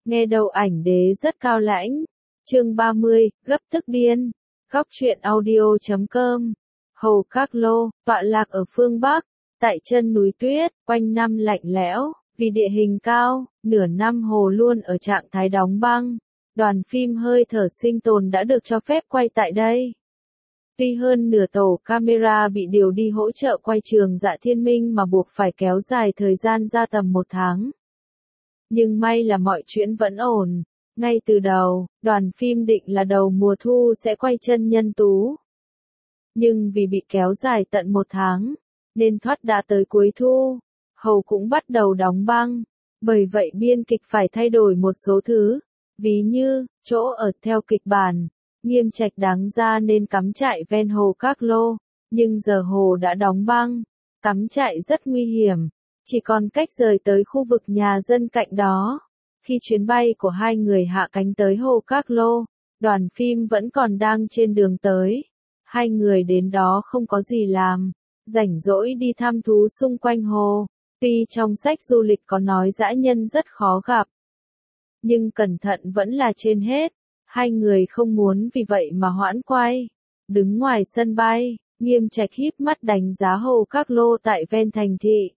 Nghe đầu ảnh đế rất cao lãnh. Chương 30, gấp tức điên. Góc truyện audio.com. Hồ Các Lô, tọa lạc ở phương Bắc, tại chân núi tuyết, quanh năm lạnh lẽo, vì địa hình cao, nửa năm hồ luôn ở trạng thái đóng băng. Đoàn phim hơi thở sinh tồn đã được cho phép quay tại đây. Tuy hơn nửa tổ camera bị điều đi hỗ trợ quay Trường Dạ Thiên Minh mà buộc phải kéo dài thời gian ra tầm 1 tháng. Nhưng may là mọi chuyện vẫn ổn. Ngay từ đầu, đoàn phim định là đầu mùa thu sẽ quay chân nhân tú. Nhưng vì bị kéo dài tận 1 tháng, nên thoát đã tới cuối thu, hầu cũng bắt đầu đóng băng. Bởi vậy biên kịch phải thay đổi một số thứ. Ví như, chỗ ở theo kịch bản, Nghiêm Trạch đáng ra nên cắm trại ven hồ Các Lô, nhưng giờ hồ đã đóng băng, cắm trại rất nguy hiểm, chỉ còn cách rời tới khu vực nhà dân cạnh đó. Khi chuyến bay của hai người hạ cánh tới hồ Các Lô, đoàn phim vẫn còn đang trên đường tới. Hai người đến đó không có gì làm, rảnh rỗi đi thăm thú xung quanh hồ. Tuy trong sách du lịch có nói dã nhân rất khó gặp, nhưng cẩn thận vẫn là trên hết. Hai người không muốn vì vậy mà hoãn quay. Đứng ngoài sân bay, Nghiêm Trạch híp mắt đánh giá hồ Các Lô tại ven thành thị.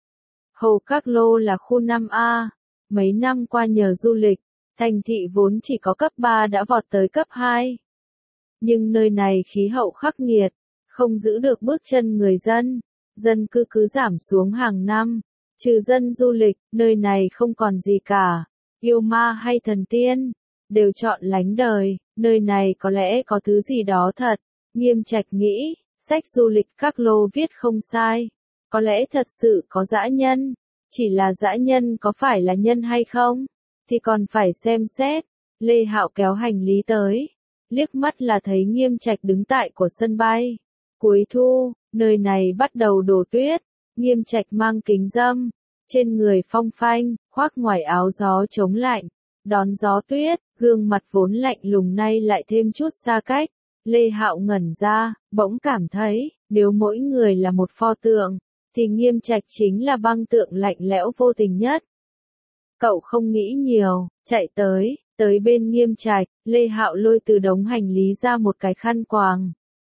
Hồ Các Lô là khu 5A. Mấy năm qua nhờ du lịch, thành thị vốn chỉ có cấp 3 đã vọt tới cấp 2. Nhưng nơi này khí hậu khắc nghiệt, không giữ được bước chân người dân. Dân cư cứ giảm xuống hàng năm. Trừ dân du lịch, nơi này không còn gì cả. Yêu ma hay thần tiên đều chọn lánh đời, nơi này có lẽ có thứ gì đó thật. Nghiêm Trạch nghĩ, sách du lịch Các Lô viết không sai. Có lẽ thật sự có dã nhân, chỉ là dã nhân có phải là nhân hay không, thì còn phải xem xét. Lê Hạo kéo hành lý tới, liếc mắt là thấy Nghiêm Trạch đứng tại của sân bay. Cuối thu, nơi này bắt đầu đổ tuyết, Nghiêm Trạch mang kính râm, trên người phong phanh, khoác ngoài áo gió chống lạnh. Đón gió tuyết, gương mặt vốn lạnh lùng nay lại thêm chút xa cách. Lê Hạo ngẩn ra, bỗng cảm thấy, nếu mỗi người là một pho tượng, thì Nghiêm Trạch chính là băng tượng lạnh lẽo vô tình nhất. Cậu không nghĩ nhiều, chạy tới bên Nghiêm Trạch, Lê Hạo lôi từ đống hành lý ra một cái khăn quàng.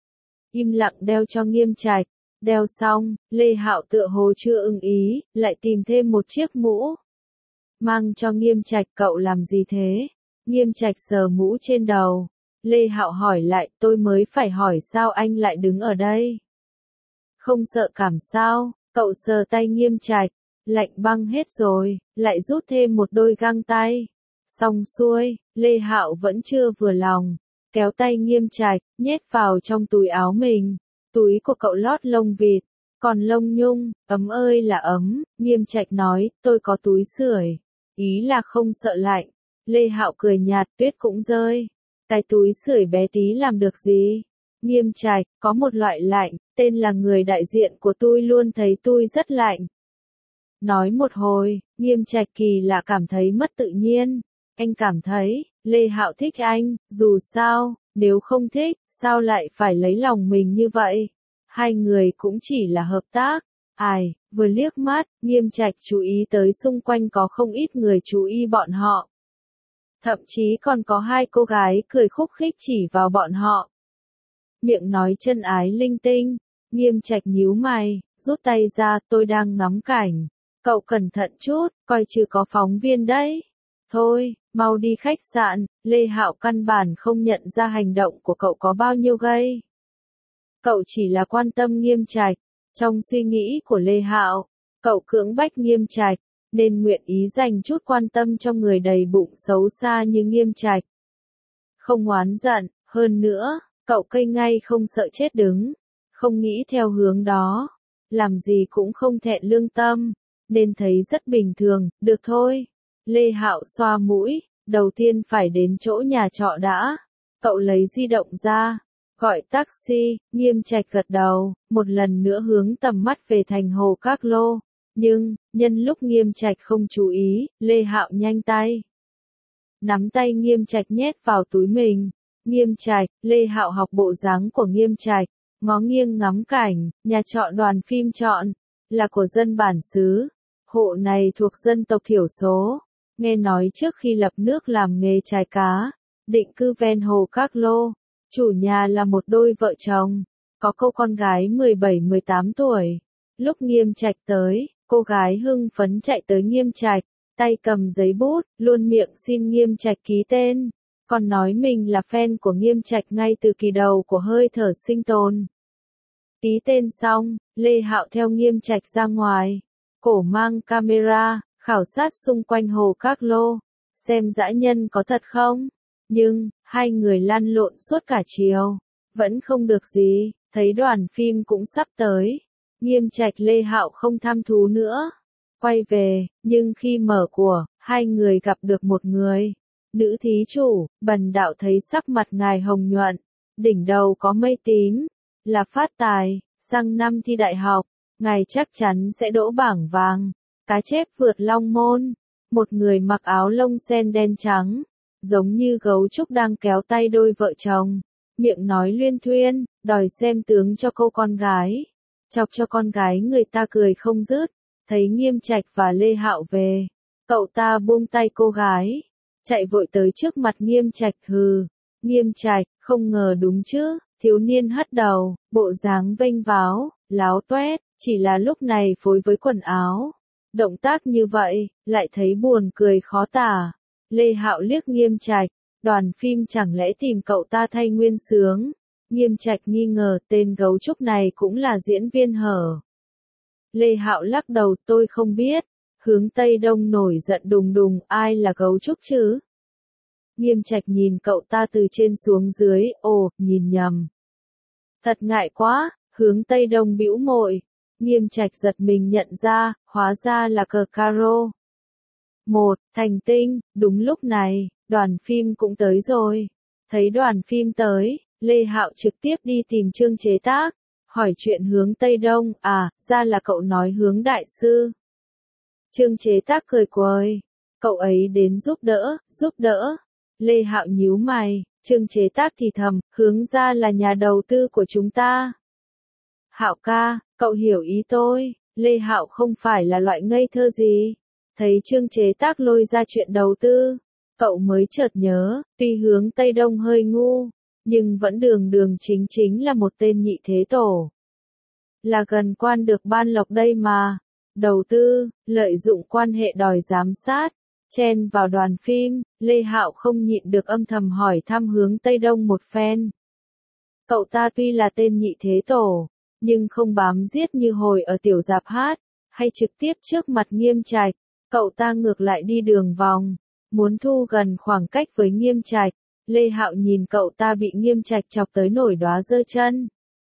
Im lặng đeo cho Nghiêm Trạch, đeo xong, Lê Hạo tựa hồ chưa ưng ý, lại tìm thêm một chiếc mũ. Mang cho Nghiêm Trạch, cậu làm gì thế? Nghiêm Trạch sờ mũ trên đầu. Lê Hạo hỏi lại, tôi mới phải hỏi sao anh lại đứng ở đây? Không sợ cảm sao? Cậu sờ tay Nghiêm Trạch, lạnh băng hết rồi, lại rút thêm một đôi găng tay. Xong xuôi, Lê Hạo vẫn chưa vừa lòng, kéo tay Nghiêm Trạch, nhét vào trong túi áo mình. Túi của cậu lót lông vịt, còn lông nhung, ấm ơi là ấm. Nghiêm Trạch nói, tôi có túi sưởi, ý là không sợ lạnh. Lê Hạo cười nhạt, tuyết cũng rơi. Cái túi sưởi bé tí làm được gì? Nghiêm Trạch, có một loại lạnh, tên là người đại diện của tôi luôn thấy tôi rất lạnh. Nói một hồi, Nghiêm Trạch kỳ lạ cảm thấy mất tự nhiên. Anh cảm thấy, Lê Hạo thích anh, dù sao, nếu không thích, sao lại phải lấy lòng mình như vậy? Hai người cũng chỉ là hợp tác. Ai, vừa liếc mắt, Nghiêm Trạch chú ý tới xung quanh có không ít người chú ý bọn họ. Thậm chí còn có hai cô gái cười khúc khích chỉ vào bọn họ. Miệng nói chân ái linh tinh. Nghiêm Trạch nhíu mày, rút tay ra, tôi đang ngắm cảnh. Cậu cẩn thận chút, coi chứ có phóng viên đấy. Thôi, mau đi khách sạn. Lê Hạo căn bản không nhận ra hành động của cậu có bao nhiêu gây. Cậu chỉ là quan tâm Nghiêm Trạch. Trong suy nghĩ của Lê Hạo, cậu cưỡng bách Nghiêm Trạch, nên nguyện ý dành chút quan tâm cho người đầy bụng xấu xa như Nghiêm Trạch. Không oán giận, hơn nữa, cậu cây ngay không sợ chết đứng, không nghĩ theo hướng đó, làm gì cũng không thẹn lương tâm, nên thấy rất bình thường. Được thôi. Lê Hạo xoa mũi, đầu tiên phải đến chỗ nhà trọ đã. Cậu lấy di động ra, gọi taxi. Nghiêm Trạch gật đầu, một lần nữa hướng tầm mắt về thành hồ Các Lô. Nhưng, nhân lúc Nghiêm Trạch không chú ý, Lê Hạo nhanh tay. Nắm tay Nghiêm Trạch nhét vào túi mình. Nghiêm Trạch, Lê Hạo học bộ dáng của Nghiêm Trạch, ngó nghiêng ngắm cảnh. Nhà trọ đoàn phim chọn là của dân bản xứ. Hộ này thuộc dân tộc thiểu số. nghe nói trước khi lập nước làm nghề chài cá, định cư ven hồ Các Lô, chủ nhà là một đôi vợ chồng, có cô con gái 17-18 tuổi. Lúc Nghiêm Trạch tới, cô gái hưng phấn chạy tới Nghiêm Trạch, tay cầm giấy bút, luôn miệng xin Nghiêm Trạch ký tên, còn nói mình là fan của Nghiêm Trạch ngay từ kỳ đầu của hơi thở sinh tồn. Ký tên xong, Lê Hạo theo Nghiêm Trạch ra ngoài, cổ mang camera, khảo sát xung quanh hồ Các Lô, xem dã nhân có thật không. Nhưng, hai người lăn lộn suốt cả chiều, vẫn không được gì, thấy đoàn phim cũng sắp tới. Nghiêm Trạch Lê Hạo không tham thú nữa, quay về, nhưng khi mở của, hai người gặp được một người. Nữ thí chủ, Bần đạo thấy sắc mặt ngài hồng nhuận, đỉnh đầu có mây tím, là phát tài, sang năm thi đại học, ngài chắc chắn sẽ đỗ bảng vàng, cá chép vượt long môn. Một người mặc áo lông sen đen trắng, giống như gấu trúc đang kéo tay đôi vợ chồng, miệng nói luyên thuyên, đòi xem tướng cho cô con gái, chọc cho con gái người ta cười không dứt. Thấy Nghiêm Trạch và Lê Hạo về, cậu ta buông tay cô gái, chạy vội tới trước mặt Nghiêm Trạch hừ. Nghiêm Trạch, không ngờ đúng chứ, thiếu niên hất đầu, bộ dáng vênh váo, láo toét, chỉ là lúc này phối với quần áo. Động tác như vậy, lại thấy buồn cười khó tả. Lê Hạo liếc Nghiêm Trạch, đoàn phim chẳng lẽ tìm cậu ta thay Nguyên Sướng. Nghiêm Trạch nghi ngờ tên gấu trúc này cũng là diễn viên hở. Lê Hạo lắc đầu, tôi không biết. Hướng Tây Đông nổi giận đùng đùng, ai là gấu trúc chứ? Nghiêm Trạch nhìn cậu ta từ trên xuống dưới, ồ, nhìn nhầm. Thật ngại quá, Hướng Tây Đông bĩu môi. Nghiêm Trạch giật mình nhận ra, hóa ra là cờ caro. Một, thành tinh, đúng lúc này, đoàn phim cũng tới rồi. Thấy đoàn phim tới, Lê Hạo trực tiếp đi tìm Trương chế tác, hỏi chuyện Hướng Tây Đông, à, ra là cậu nói Hướng đại sư. Trương chế tác cười quời, cậu ấy đến giúp đỡ. Lê Hạo nhíu mày, Trương chế tác thì thầm, Hướng ra là nhà đầu tư của chúng ta. Hạo ca, cậu hiểu ý tôi, Lê Hạo không phải là loại ngây thơ gì. Thấy Trương chế tác lôi ra chuyện đầu tư, cậu mới chợt nhớ, tuy Hướng Tây Đông hơi ngu, nhưng vẫn đường đường chính chính là một tên nhị thế tổ. Là gần quan được ban lộc đây mà. Đầu tư, lợi dụng quan hệ đòi giám sát, chen vào đoàn phim, Lê Hạo không nhịn được âm thầm hỏi thăm Hướng Tây Đông một phen. Cậu ta tuy là tên nhị thế tổ, nhưng không bám giết như hồi ở tiểu dạp hát, hay trực tiếp trước mặt Nghiêm Trạch, cậu ta ngược lại đi đường vòng, muốn thu gần khoảng cách với Nghiêm Trạch. Lê Hạo nhìn cậu ta bị Nghiêm Trạch chọc tới nổi đóa giơ chân,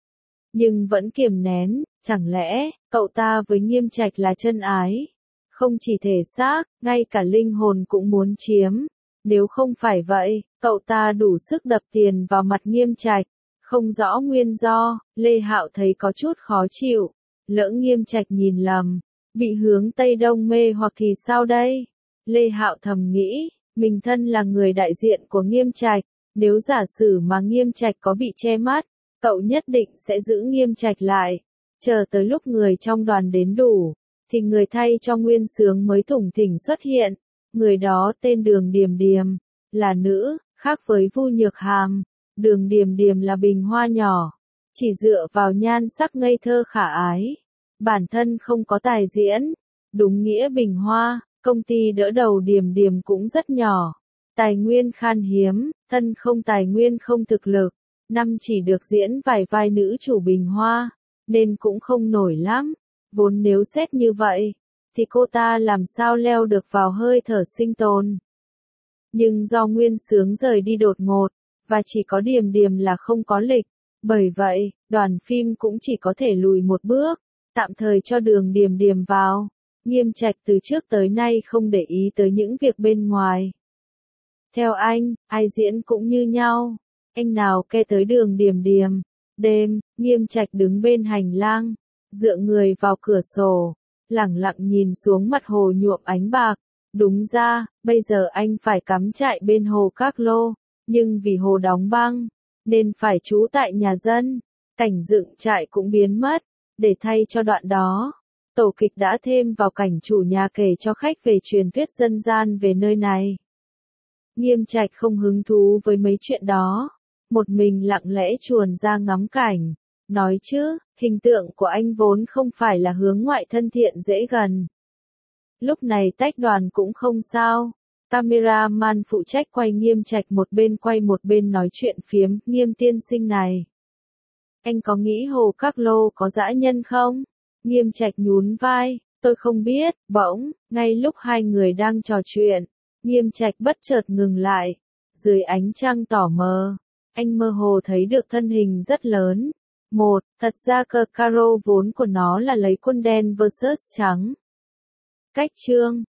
nhưng vẫn kiềm nén, chẳng lẽ, cậu ta với Nghiêm Trạch là chân ái, không chỉ thể xác, ngay cả linh hồn cũng muốn chiếm, nếu không phải vậy, cậu ta đủ sức đập tiền vào mặt Nghiêm Trạch, không rõ nguyên do, Lê Hạo thấy có chút khó chịu, lỡ Nghiêm Trạch nhìn lầm, bị Hướng Tây Đông mê hoặc thì sao đây? Lê Hạo thầm nghĩ, mình thân là người đại diện của Nghiêm Trạch, nếu giả sử mà Nghiêm Trạch có bị che mắt, cậu nhất định sẽ giữ Nghiêm Trạch lại, chờ tới lúc người trong đoàn đến đủ, thì người thay cho Nguyên Sướng mới thủng thỉnh xuất hiện, người đó tên Đường Điềm Điềm, là nữ, khác với Vu Nhược Hàm, Đường Điềm Điềm là bình hoa nhỏ, chỉ dựa vào nhan sắc ngây thơ khả ái, bản thân không có tài diễn, đúng nghĩa bình hoa, công ty đỡ đầu Điềm Điềm cũng rất nhỏ, tài nguyên khan hiếm, thân không tài nguyên không thực lực, năm chỉ được diễn vài vai nữ chủ bình hoa, nên cũng không nổi lắm, vốn nếu xét như vậy, thì cô ta làm sao leo được vào hơi thở sinh tồn. Nhưng do Nguyên Sướng rời đi đột ngột, và chỉ có Điềm Điềm là không có lịch, bởi vậy, đoàn phim cũng chỉ có thể lùi một bước, tạm thời cho Đường Điềm Điềm vào. Nghiêm Trạch từ trước tới nay không để ý tới những việc bên ngoài. Theo anh, ai diễn cũng như nhau. Anh nào ke tới Đường Điềm Điềm. Đêm, Nghiêm Trạch đứng bên hành lang, dựa người vào cửa sổ, lẳng lặng nhìn xuống mặt hồ nhuộm ánh bạc. Đúng ra, bây giờ anh phải cắm trại bên hồ Các Lô, nhưng vì hồ đóng băng, nên phải trú tại nhà dân. Cảnh dựng trại cũng biến mất, để thay cho đoạn đó. Tổ kịch đã thêm vào cảnh chủ nhà kể cho khách về truyền thuyết dân gian về nơi này. Nghiêm Trạch không hứng thú với mấy chuyện đó, một mình lặng lẽ chuồn ra ngắm cảnh, nói chứ, hình tượng của anh vốn không phải là hướng ngoại thân thiện dễ gần. Lúc này tách đoàn cũng không sao, cameraman phụ trách quay Nghiêm Trạch một bên quay một bên nói chuyện phiếm, Nghiêm tiên sinh này. Anh có nghĩ Hồ Các Lô có dã nhân không? Nghiêm Trạch nhún vai, tôi không biết, bỗng, ngay lúc hai người đang trò chuyện, Nghiêm Trạch bất chợt ngừng lại, dưới ánh trăng tỏ mờ, anh mơ hồ thấy được thân hình rất lớn. Thật ra cờ caro vốn của nó là lấy quân đen versus trắng. Cách chương